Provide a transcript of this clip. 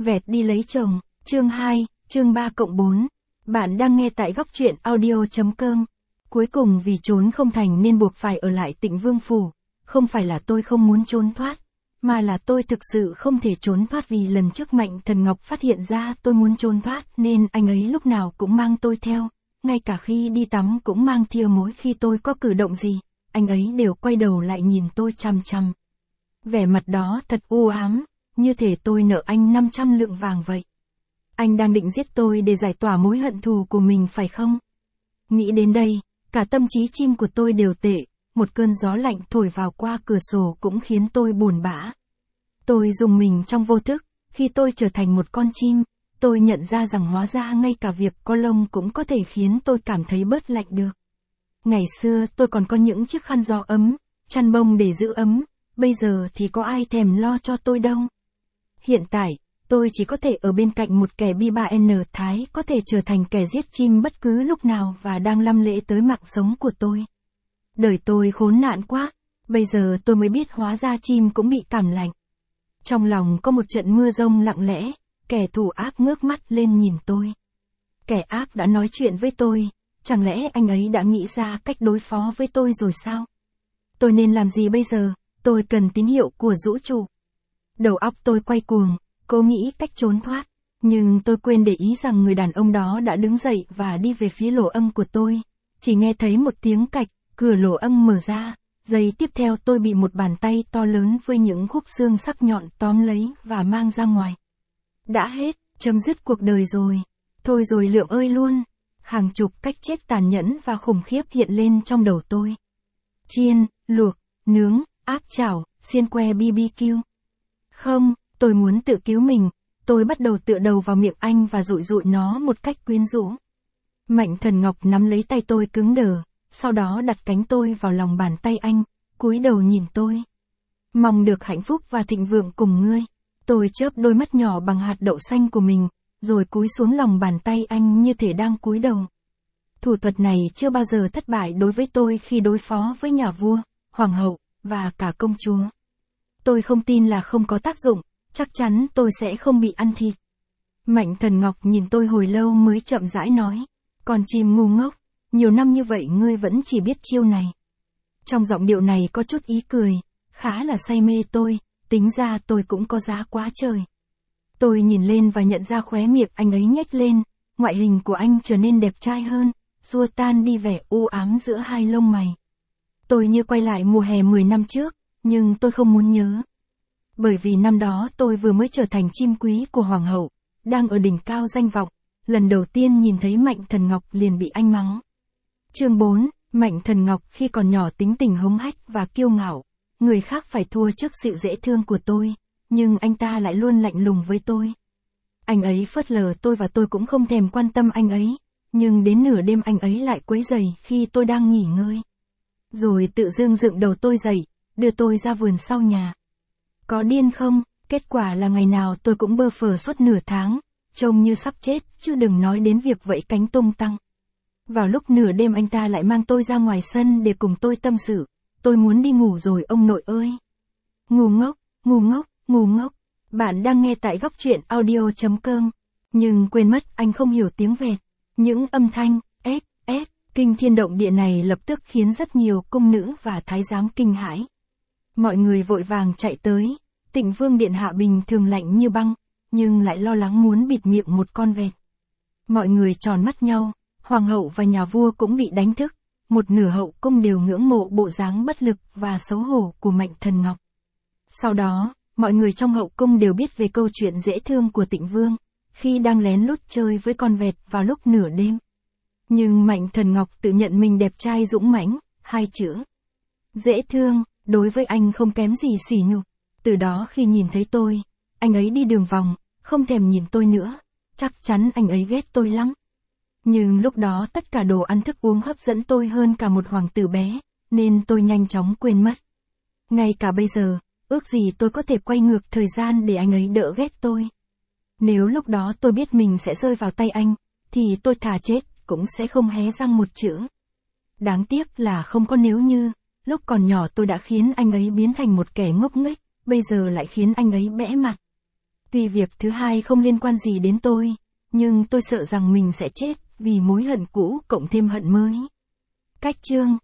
Vẹt đi lấy chồng, chương 2, chương 3+4. Bạn đang nghe tại góc truyện audio.com. Cuối cùng vì trốn không thành nên buộc phải ở lại Tịnh Vương Phủ. Không phải là tôi không muốn trốn thoát, mà là tôi thực sự không thể trốn thoát vì lần trước Mạnh Thần Ngọc phát hiện ra tôi muốn trốn thoát nên anh ấy lúc nào cũng mang tôi theo. Ngay cả khi đi tắm cũng mang theo mỗi khi tôi có cử động gì, anh ấy đều quay đầu lại nhìn tôi chằm chằm. Vẻ mặt đó thật u ám, như thể tôi nợ anh 500 lượng vàng vậy. Anh đang định giết tôi để giải tỏa mối hận thù của mình phải không? Nghĩ đến đây, cả tâm trí chim của tôi đều tệ, một cơn gió lạnh thổi vào qua cửa sổ cũng khiến tôi buồn bã. Tôi rùng mình trong vô thức, khi tôi trở thành một con chim, tôi nhận ra rằng hóa ra ngay cả việc có lông cũng có thể khiến tôi cảm thấy bớt lạnh được. Ngày xưa tôi còn có những chiếc khăn gió ấm, chăn bông để giữ ấm, bây giờ thì có ai thèm lo cho tôi đâu. Hiện tại, tôi chỉ có thể ở bên cạnh một kẻ bi ba N Thái có thể trở thành kẻ giết chim bất cứ lúc nào và đang lăm lễ tới mạng sống của tôi. Đời tôi khốn nạn quá, bây giờ tôi mới biết hóa ra chim cũng bị cảm lạnh. Trong lòng có một trận mưa rông lặng lẽ, kẻ thù ác ngước mắt lên nhìn tôi. Kẻ ác đã nói chuyện với tôi, chẳng lẽ anh ấy đã nghĩ ra cách đối phó với tôi rồi sao? Tôi nên làm gì bây giờ? Tôi cần tín hiệu của vũ trụ. Đầu óc tôi quay cuồng, cố nghĩ cách trốn thoát, nhưng tôi quên để ý rằng người đàn ông đó đã đứng dậy và đi về phía lỗ âm của tôi. Chỉ nghe thấy một tiếng cạch, cửa lỗ âm mở ra, giây tiếp theo tôi bị một bàn tay to lớn với những khúc xương sắc nhọn tóm lấy và mang ra ngoài. Đã hết, chấm dứt cuộc đời rồi. Thôi rồi Lượng ơi luôn. Hàng chục cách chết tàn nhẫn và khủng khiếp hiện lên trong đầu tôi. Chiên, luộc, nướng, áp chảo, xiên que BBQ. Không, tôi muốn tự cứu mình, tôi bắt đầu tựa đầu vào miệng anh và dụi dụi nó một cách quyến rũ. Mạnh Thần Ngọc nắm lấy tay tôi cứng đờ, sau đó đặt cánh tôi vào lòng bàn tay anh, cúi đầu nhìn tôi. Mong được hạnh phúc và thịnh vượng cùng ngươi. Tôi chớp đôi mắt nhỏ bằng hạt đậu xanh của mình, rồi cúi xuống lòng bàn tay anh như thể đang cúi đầu. Thủ thuật này chưa bao giờ thất bại đối với tôi khi đối phó với nhà vua, hoàng hậu, và cả công chúa. Tôi không tin là không có tác dụng, chắc chắn tôi sẽ không bị ăn thịt. Mạnh Thần Ngọc nhìn tôi hồi lâu mới chậm rãi nói, con chim ngu ngốc, nhiều năm như vậy ngươi vẫn chỉ biết chiêu này. Trong giọng điệu này có chút ý cười, khá là say mê tôi, tính ra tôi cũng có giá quá trời. Tôi nhìn lên và nhận ra khóe miệng anh ấy nhếch lên, ngoại hình của anh trở nên đẹp trai hơn, xua tan đi vẻ u ám giữa hai lông mày. Tôi như quay lại mùa hè 10 năm trước, nhưng tôi không muốn nhớ. Bởi vì năm đó tôi vừa mới trở thành chim quý của hoàng hậu, đang ở đỉnh cao danh vọng, lần đầu tiên nhìn thấy Mạnh Thần Ngọc liền bị anh mắng. Chương 4, Mạnh Thần Ngọc khi còn nhỏ tính tình hống hách và kiêu ngạo, người khác phải thua trước sự dễ thương của tôi, nhưng anh ta lại luôn lạnh lùng với tôi. Anh ấy phớt lờ tôi và tôi cũng không thèm quan tâm anh ấy, nhưng đến nửa đêm anh ấy lại quấy rầy khi tôi đang nghỉ ngơi. Rồi tự dưng dựng đầu tôi dậy, đưa tôi ra vườn sau nhà. Có điên không? Kết quả là ngày nào tôi cũng bơ phờ suốt nửa tháng, trông như sắp chết, chứ đừng nói đến việc vẫy cánh tung tăng. Vào lúc nửa đêm anh ta lại mang tôi ra ngoài sân để cùng tôi tâm sự. Tôi muốn đi ngủ rồi ông nội ơi. Ngu ngốc, ngu ngốc, ngu ngốc. Bạn đang nghe tại góc truyện audio.com. Nhưng quên mất anh không hiểu tiếng Việt. Những âm thanh, kinh thiên động địa này lập tức khiến rất nhiều cung nữ và thái giám kinh hãi. Mọi người vội vàng chạy tới, Tịnh Vương điện hạ bình thường lạnh như băng, nhưng lại lo lắng muốn bịt miệng một con vẹt. Mọi người tròn mắt nhau, hoàng hậu và nhà vua cũng bị đánh thức, một nửa hậu cung đều ngưỡng mộ bộ dáng bất lực và xấu hổ của Mạnh Thần Ngọc. Sau đó, mọi người trong hậu cung đều biết về câu chuyện dễ thương của Tịnh Vương, khi đang lén lút chơi với con vẹt vào lúc nửa đêm. Nhưng Mạnh Thần Ngọc tự nhận mình đẹp trai dũng mãnh, hai chữ dễ thương, đối với anh không kém gì sỉ nhục. Từ đó khi nhìn thấy tôi, anh ấy đi đường vòng, không thèm nhìn tôi nữa, chắc chắn anh ấy ghét tôi lắm. Nhưng lúc đó tất cả đồ ăn thức uống hấp dẫn tôi hơn cả một hoàng tử bé, nên tôi nhanh chóng quên mất. Ngay cả bây giờ, ước gì tôi có thể quay ngược thời gian để anh ấy đỡ ghét tôi. Nếu lúc đó tôi biết mình sẽ rơi vào tay anh, thì tôi thà chết, cũng sẽ không hé răng một chữ. Đáng tiếc là không có nếu như, lúc còn nhỏ tôi đã khiến anh ấy biến thành một kẻ ngốc nghếch, bây giờ lại khiến anh ấy bẽ mặt. Tuy việc thứ hai không liên quan gì đến tôi, nhưng tôi sợ rằng mình sẽ chết, vì mối hận cũ cộng thêm hận mới. Cách chương